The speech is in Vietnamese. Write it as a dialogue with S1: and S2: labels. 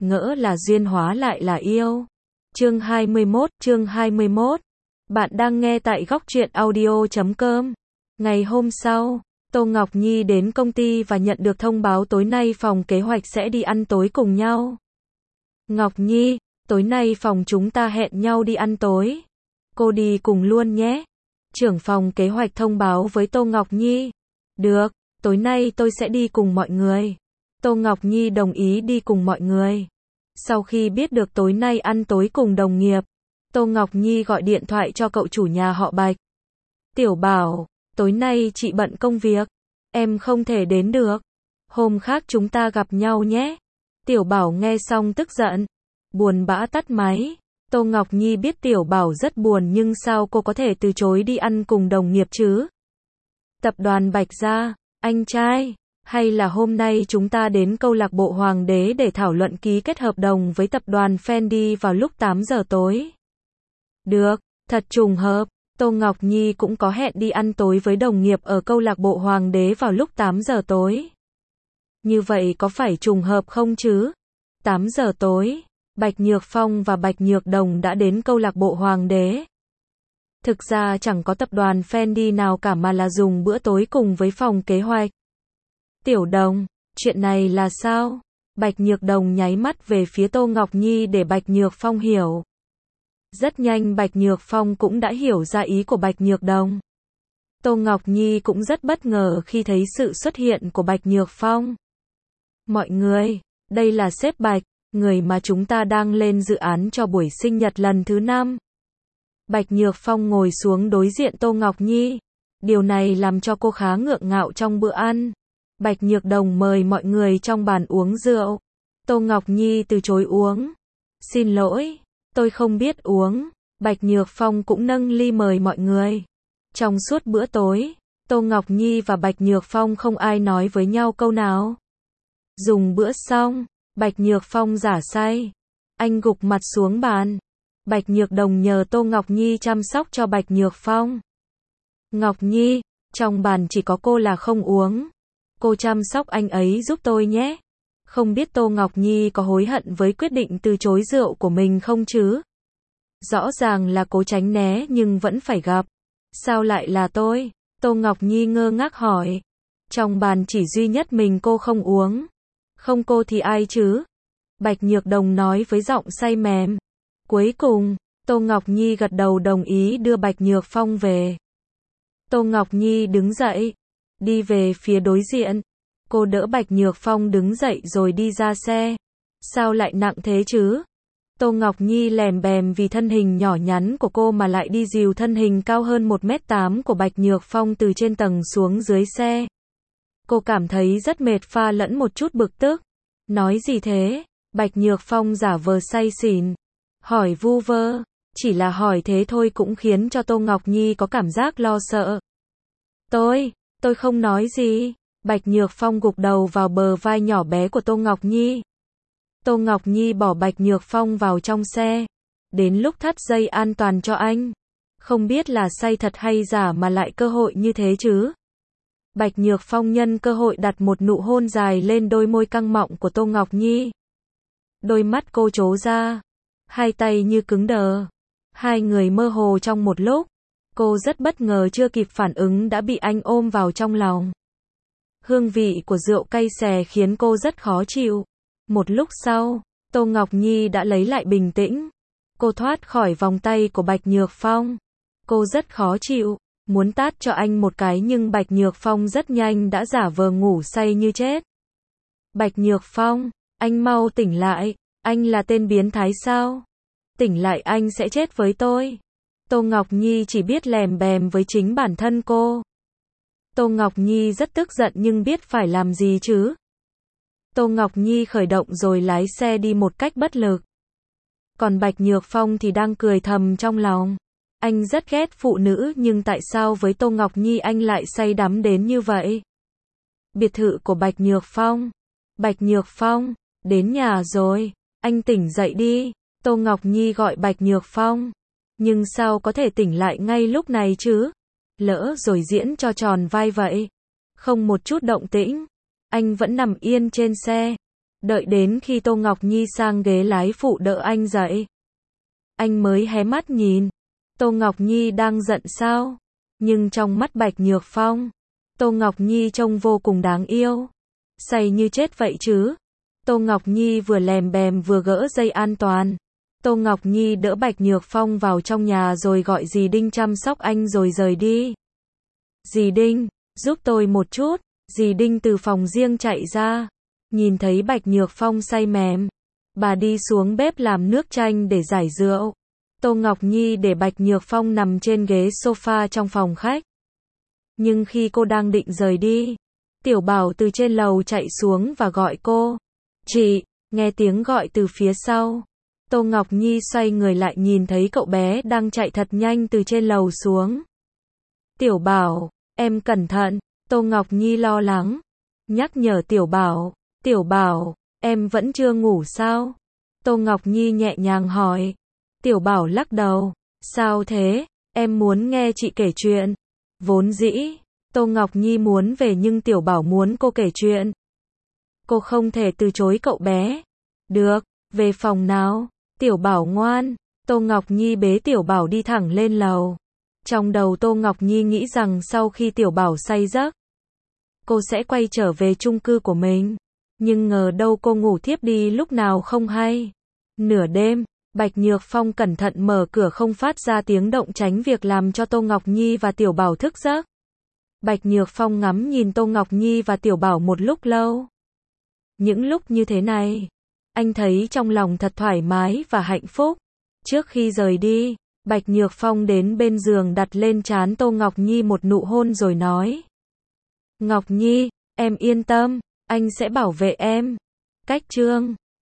S1: ngỡ là duyên hóa lại là yêu. Chương 21. Bạn đang nghe tại góc truyện audio.com. Ngày hôm sau, Tô Ngọc Nhi đến công ty và nhận được thông báo tối nay phòng kế hoạch sẽ đi ăn tối cùng nhau. Ngọc Nhi, tối nay phòng chúng ta hẹn nhau đi ăn tối. Cô đi cùng luôn nhé. Trưởng phòng kế hoạch thông báo với Tô Ngọc Nhi. Được, tối nay tôi sẽ đi cùng mọi người. Tô Ngọc Nhi đồng ý đi cùng mọi người. Sau khi biết được tối nay ăn tối cùng đồng nghiệp, Tô Ngọc Nhi gọi điện thoại cho cậu chủ nhà họ Bạch. Tiểu Bảo, tối nay chị bận công việc, em không thể đến được. Hôm khác chúng ta gặp nhau nhé. Tiểu Bảo nghe xong tức giận, buồn bã tắt máy. Tô Ngọc Nhi biết Tiểu Bảo rất buồn nhưng sao cô có thể từ chối đi ăn cùng đồng nghiệp chứ? Tập đoàn Bạch Gia, anh trai, hay là hôm nay chúng ta đến câu lạc bộ Hoàng đế để thảo luận ký kết hợp đồng với tập đoàn Fendi vào lúc 8 giờ tối? Được, thật trùng hợp, Tô Ngọc Nhi cũng có hẹn đi ăn tối với đồng nghiệp ở câu lạc bộ Hoàng đế vào lúc 8 giờ tối. Như vậy có phải trùng hợp không chứ? 8 giờ tối, Bạch Nhược Phong và Bạch Nhược Đồng đã đến câu lạc bộ Hoàng đế. Thực ra chẳng có tập đoàn Fendi nào cả mà là dùng bữa tối cùng với phòng kế hoạch. Tiểu Đồng, chuyện này là sao? Bạch Nhược Đồng nháy mắt về phía Tô Ngọc Nhi để Bạch Nhược Phong hiểu. Rất nhanh Bạch Nhược Phong cũng đã hiểu ra ý của Bạch Nhược Đồng. Tô Ngọc Nhi cũng rất bất ngờ khi thấy sự xuất hiện của Bạch Nhược Phong. Mọi người, đây là sếp Bạch, người mà chúng ta đang lên dự án cho buổi sinh nhật lần thứ 5. Bạch Nhược Phong ngồi xuống đối diện Tô Ngọc Nhi. Điều này làm cho cô khá ngượng ngạo trong bữa ăn. Bạch Nhược Đồng mời mọi người trong bàn uống rượu. Tô Ngọc Nhi từ chối uống. Xin lỗi, tôi không biết uống. Bạch Nhược Phong cũng nâng ly mời mọi người. Trong suốt bữa tối, Tô Ngọc Nhi và Bạch Nhược Phong không ai nói với nhau câu nào. Dùng bữa xong, Bạch Nhược Phong giả say. Anh gục mặt xuống bàn. Bạch Nhược Đồng nhờ Tô Ngọc Nhi chăm sóc cho Bạch Nhược Phong. Ngọc Nhi, trong bàn chỉ có cô là không uống. Cô chăm sóc anh ấy giúp tôi nhé. Không biết Tô Ngọc Nhi có hối hận với quyết định từ chối rượu của mình không chứ? Rõ ràng là cố tránh né nhưng vẫn phải gặp. Sao lại là tôi? Tô Ngọc Nhi ngơ ngác hỏi. Trong bàn chỉ duy nhất mình cô không uống. Không cô thì ai chứ? Bạch Nhược Đồng nói với giọng say mềm. Cuối cùng, Tô Ngọc Nhi gật đầu đồng ý đưa Bạch Nhược Phong về. Tô Ngọc Nhi đứng dậy, đi về phía đối diện. Cô đỡ Bạch Nhược Phong đứng dậy rồi đi ra xe. Sao lại nặng thế chứ? Tô Ngọc Nhi lèm bèm vì thân hình nhỏ nhắn của cô mà lại đi dìu thân hình cao hơn 1m8 của Bạch Nhược Phong từ trên tầng xuống dưới xe. Cô cảm thấy rất mệt pha lẫn một chút bực tức. Nói gì thế? Bạch Nhược Phong giả vờ say xỉn. Hỏi vu vơ, chỉ là hỏi thế thôi cũng khiến cho Tô Ngọc Nhi có cảm giác lo sợ. Tôi không nói gì. Bạch Nhược Phong gục đầu vào bờ vai nhỏ bé của Tô Ngọc Nhi. Tô Ngọc Nhi bỏ Bạch Nhược Phong vào trong xe. Đến lúc thắt dây an toàn cho anh. Không biết là say thật hay giả mà lại cơ hội như thế chứ. Bạch Nhược Phong nhân cơ hội đặt một nụ hôn dài lên đôi môi căng mọng của Tô Ngọc Nhi. Đôi mắt cô trố ra. Hai tay như cứng đờ. Hai người mơ hồ trong một lúc. Cô rất bất ngờ chưa kịp phản ứng đã bị anh ôm vào trong lòng. Hương vị của rượu cay xè khiến cô rất khó chịu. Một lúc sau, Tô Ngọc Nhi đã lấy lại bình tĩnh. Cô thoát khỏi vòng tay của Bạch Nhược Phong. Cô rất khó chịu, muốn tát cho anh một cái nhưng Bạch Nhược Phong rất nhanh đã giả vờ ngủ say như chết. Bạch Nhược Phong, anh mau tỉnh lại, anh là tên biến thái sao? Tỉnh lại anh sẽ chết với tôi. Tô Ngọc Nhi chỉ biết lèm bèm với chính bản thân cô. Tô Ngọc Nhi rất tức giận nhưng biết phải làm gì chứ. Tô Ngọc Nhi khởi động rồi lái xe đi một cách bất lực. Còn Bạch Nhược Phong thì đang cười thầm trong lòng. Anh rất ghét phụ nữ nhưng tại sao với Tô Ngọc Nhi anh lại say đắm đến như vậy? Biệt thự của Bạch Nhược Phong. Bạch Nhược Phong, đến nhà rồi, anh tỉnh dậy đi. Tô Ngọc Nhi gọi Bạch Nhược Phong. Nhưng sao có thể tỉnh lại ngay lúc này chứ? Lỡ rồi diễn cho tròn vai vậy. Không một chút động tĩnh. Anh vẫn nằm yên trên xe. Đợi đến khi Tô Ngọc Nhi sang ghế lái phụ đỡ anh dậy, anh mới hé mắt nhìn. Tô Ngọc Nhi đang giận sao? Nhưng trong mắt Bạch Nhược Phong, Tô Ngọc Nhi trông vô cùng đáng yêu. Say như chết vậy chứ. Tô Ngọc Nhi vừa lèm bèm vừa gỡ dây an toàn. Tô Ngọc Nhi đỡ Bạch Nhược Phong vào trong nhà rồi gọi dì Đinh chăm sóc anh rồi rời đi. Dì Đinh, giúp tôi một chút. Dì Đinh từ phòng riêng chạy ra. Nhìn thấy Bạch Nhược Phong say mềm, bà đi xuống bếp làm nước chanh để giải rượu. Tô Ngọc Nhi để Bạch Nhược Phong nằm trên ghế sofa trong phòng khách. Nhưng khi cô đang định rời đi, Tiểu Bảo từ trên lầu chạy xuống và gọi cô. Chị, nghe tiếng gọi từ phía sau. Tô Ngọc Nhi xoay người lại nhìn thấy cậu bé đang chạy thật nhanh từ trên lầu xuống. Tiểu Bảo, em cẩn thận. Tô Ngọc Nhi lo lắng nhắc nhở Tiểu Bảo. Tiểu Bảo, em vẫn chưa ngủ sao? Tô Ngọc Nhi nhẹ nhàng hỏi. Tiểu Bảo lắc đầu. Sao thế? Em muốn nghe chị kể chuyện. Vốn dĩ, Tô Ngọc Nhi muốn về nhưng Tiểu Bảo muốn cô kể chuyện. Cô không thể từ chối cậu bé. Được, về phòng nào? Tiểu Bảo ngoan. Tô Ngọc Nhi bế Tiểu Bảo đi thẳng lên lầu. Trong đầu Tô Ngọc Nhi nghĩ rằng sau khi Tiểu Bảo say giấc, cô sẽ quay trở về chung cư của mình. Nhưng ngờ đâu cô ngủ thiếp đi lúc nào không hay. Nửa đêm, Bạch Nhược Phong cẩn thận mở cửa không phát ra tiếng động tránh việc làm cho Tô Ngọc Nhi và Tiểu Bảo thức giấc. Bạch Nhược Phong ngắm nhìn Tô Ngọc Nhi và Tiểu Bảo một lúc lâu. Những lúc như thế này, anh thấy trong lòng thật thoải mái và hạnh phúc. Trước khi rời đi, Bạch Nhược Phong đến bên giường đặt lên trán Tô Ngọc Nhi một nụ hôn rồi nói. Ngọc Nhi, em yên tâm, anh sẽ bảo vệ em. Cách chương